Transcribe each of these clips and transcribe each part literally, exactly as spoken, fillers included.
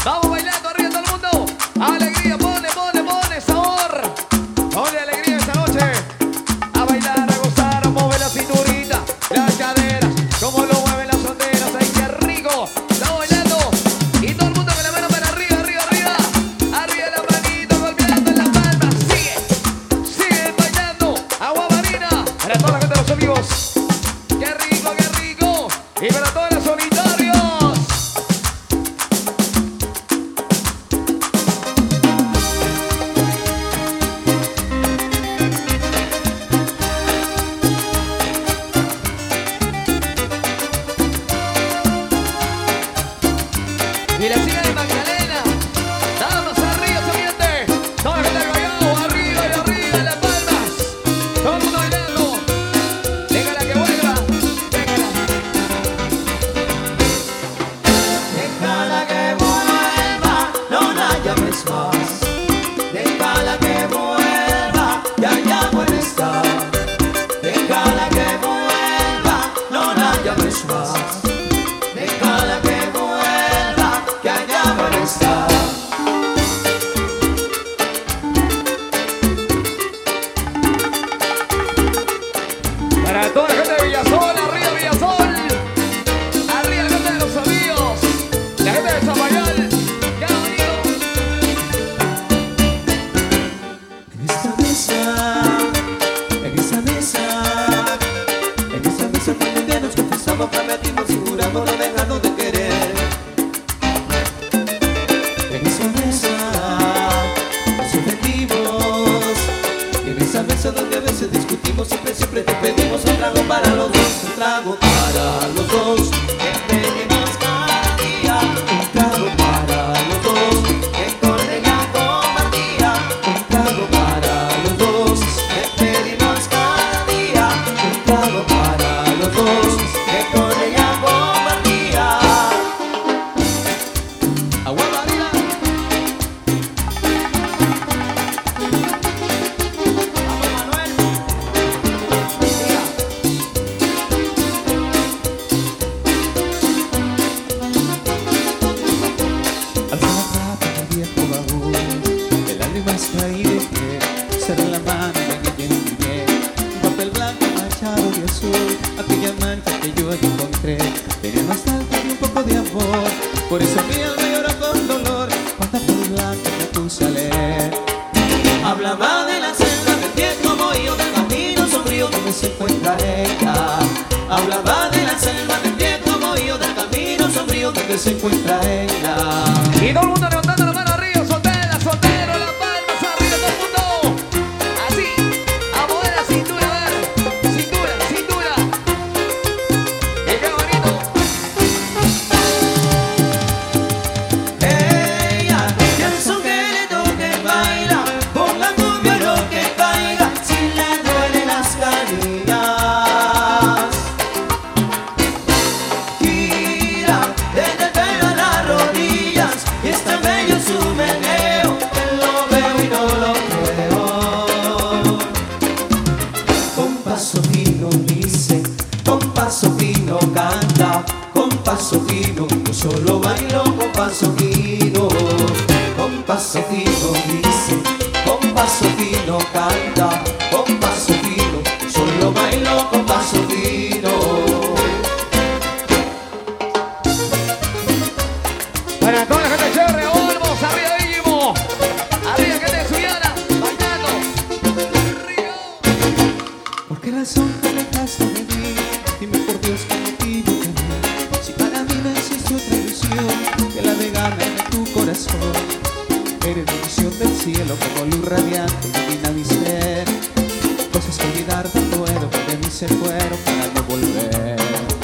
Vamos bailando arriba todo el mundo. Alegría, pone, pone, pone sabor. Pone alegría esta noche. A bailar, a gozar, a mover la cinturita, las caderas, como lo mueven las solteras. Ay, qué rico. Estamos bailando. Y todo el mundo con la mano para arriba, arriba, arriba. Arriba la manito, golpeando en las palmas. Sigue, sigue bailando. Agua marina. Para toda la gente de los amigos. Qué rico, qué rico. Y para todos los solitarios. Y la chica de Magdalena, damas arriba, subiente, toda la gente de Callao, arriba y arriba, las palmas, todo el mundo bailando, déjala que vuelva, déjala. Déjala que vuelva, no la llames más. Déjala que vuelva, ya ya puede estar. Déjala que vuelva, no la llames más. Déjala que vuelva, que allá puede estar. Para toda la gente de Villasol, arriba Villasol, arriba la gente de los amigos, la gente de Zapayal, qué bonito. En esta mesa, en esa mesa, en esa mesa donde un día nos confesamos, prometimos y juramos no dejarnos de querer. En esa mesa nos ofendimos, en esa mesa donde a veces discutimos, siempre, siempre te pedimos un trago para los dos, un trago para los dos, que pedimos cada día, un trago para los dos, que con ella compartía, un trago para los dos, que pedimos cada día, un trago para los dos, que con ella compartía. Agua María. Vamos, Manuel. Mira. Alza la tapa del viejo baúl, de lágrimas caí de pie, cerré la mano y me llené, un papel blanco manchado de azul, aquella mancha que yo allí encontré, tenía nostalgia y un poco de amor, por eso mi alma llora con dolor, cuánta flor blanca me puse a leer. Hablaba de la selva, del viejo bohío, del camino sombrío donde se encuentra ella. Hablaba de la selva, del viejo bohío, del camino sombrío donde se encuentra ella. Y todo el mundo levantando la mano arriba, soltera, soltero, las palmas arriba, todo el mundo. Así, a mover la cintura, a ver, cintura, cintura. Y qué bonito. Ella, y el son que le toque baila, con la cumbia lo que caiga, si le duelen las canillas. Gira desde el pelo a las rodillas, y es tan bello su meneo, que lo veo y no lo creo. Con paso fino dice, con paso fino canta, con paso fino yo solo bailo con paso fino. Con paso fino dice, con paso fino canta, con paso fino yo solo bailo con paso fino. Para toda la gente de Cherre, Olmos, arriba de Guillermo, arriba gente de Suyana, bailando. Rico. ¿Por qué razón te alejaste de mí? Dime por Dios qué motivo tenía. Si para mí me hiciste otra ilusión que la de gana en tu corazón. Eres la visión del cielo como luz radiante ilumina mi ser. Cosas que olvidar no puedo, que de mí se fueron para no volver.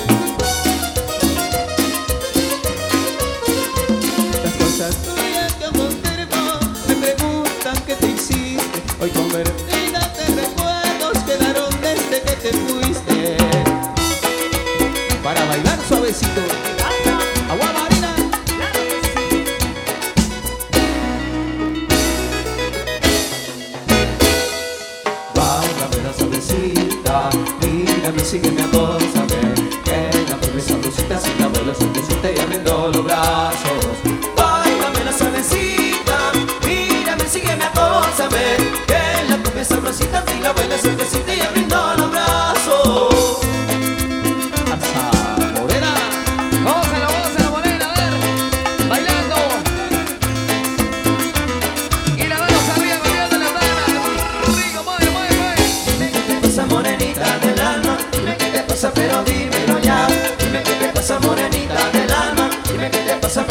Las cosas tuyas que aún conservo me preguntan qué te hiciste. Hoy convertida en recuerdos quedaron desde que te fuiste. Para bailar suavecito, Agua Marina.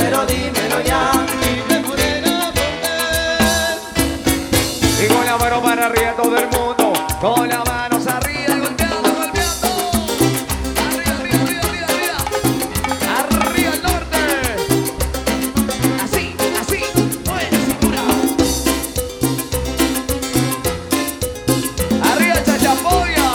pero dímelo ya. Dime morena, ¿por qué? Y con la mano para arriba todo el mundo, con las manos arriba, golpeando, golpeando. Arriba, arriba, arriba, arriba, arriba. Arriba el norte. Así, así, mueve la cintura. Arriba Chachapoya.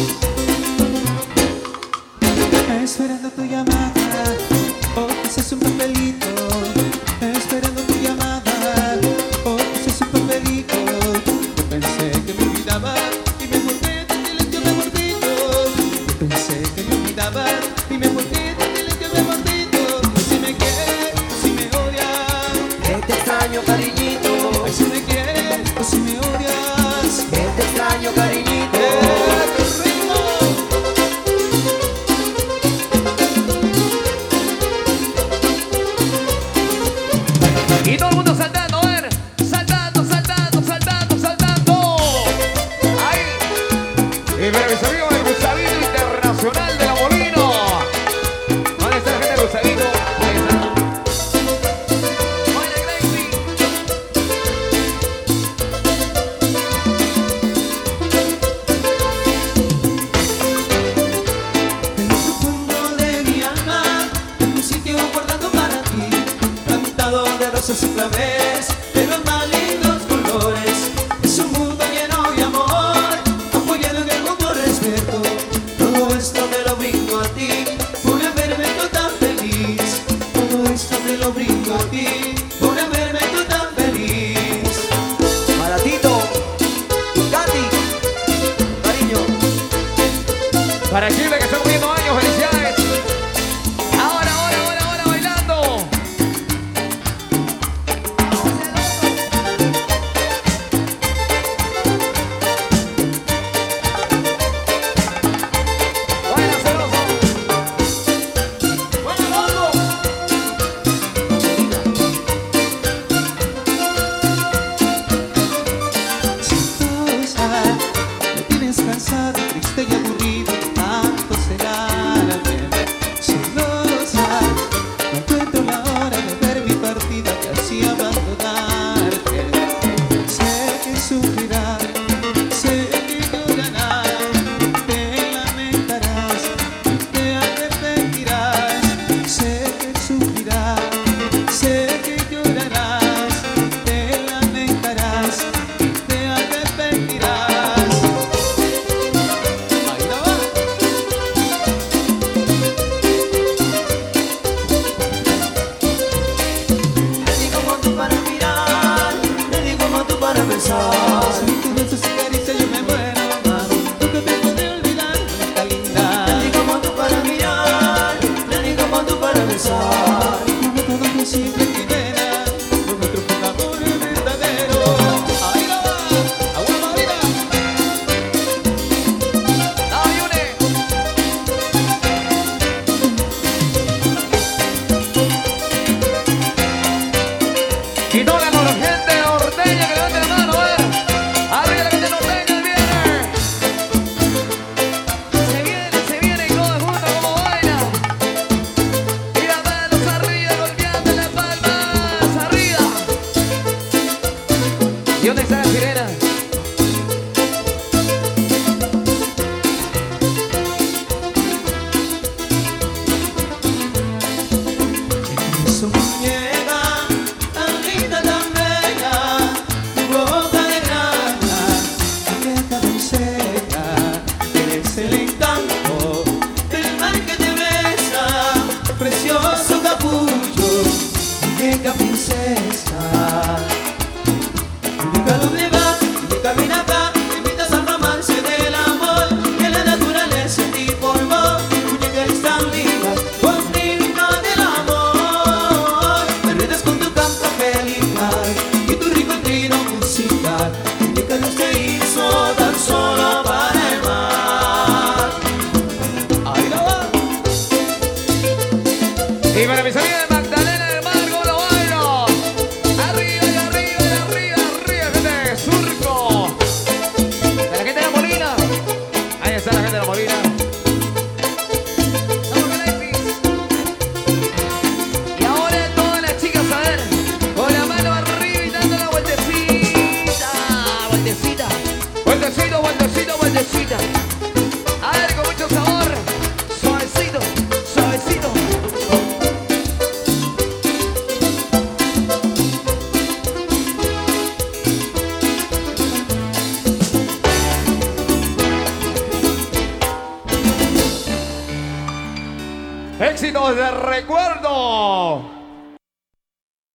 Esperando tu llamada, o quizás un papelito. Esperando tu llamada, o quizás un papelito. Yo pensé que me olvidaba y me volví de silencio de mordito. Yo pensé que me olvidaba y me volví de silencio de mordito. Si me quieres, si me odias, Que te extraño, cariñito. ay, si me quieres o si me odias, Que te extraño, cariñito. eh, tu ritmo. Y todo el mundo saltando, a ver. Saltando, saltando, saltando, saltando. Ahí. Y para mis amigos del Gustavito Internacional de la Molino. ¿Dónde está la gente del Gustavito? Ahí está. Oye, Gracie. En lo profundo de mi alma, en un sitio guardado para ti, plantado de rosas y claves, de los más lindos colores. Es un mundo lleno de amor, apoyado en el mundo respeto. Todo esto te lo brindo a ti, por haberme tú tan feliz. Todo esto te lo brindo a ti, por haberme tú tan feliz. Para Tito, Katy, cariño. Para Chile que está cumpliendo años, felicidades. Ahora, ahora, ahora, ahora, bailando. Baila celoso. Baila loco. Chistosa, me tienes cansado, triste y aburrido, tanto celarte. Celosa, no encuentro la hora de ver mi partida, casi abandonarte. Sé que sufrirás, sé que llorarás, te lamentarás, te arrepentirás. Sé que sufrirás, sé que llorarás, te lamentarás, te arrepentirás. Ahí la va. Nadie como tú para mirar, nadie como tú para besar. Si tú besos y caricias yo me muero, nunca te podré olvidar, bonita linda. Nadie como tú para mirar, nadie como tú para besar. Como todo muy simple y quimera, con nuestro amor verdadero. Ahí la va, agua marina. Ayune. Y toca con la gente norteña que levante la mano, a ver. Arriba la gente norteña, viene. Se viene, se viene y todos juntos como baila. Y las manos arriba, golpeando las palmas arriba. ¿Y dónde está la sirena? Su muñeca, tan linda, tan bella, tu boca de grana, tu boca dulceña, eres el encanto del mar que te besa, precioso capullo, muñeca princesa. Muñeca donde va, muñeca ven acá, me invitas al romance del amor, que la naturaleza en ti formó, muñeca eres tan linda, conmigo del amor. Me enredas con tu canto angelical y tu rico trino musical, muñeca Dios te hizo tan solo para el mar. Ahí la va. Y para mis amigas de Magdalena del Mar, ¿cómo lo bailo? recuerdo.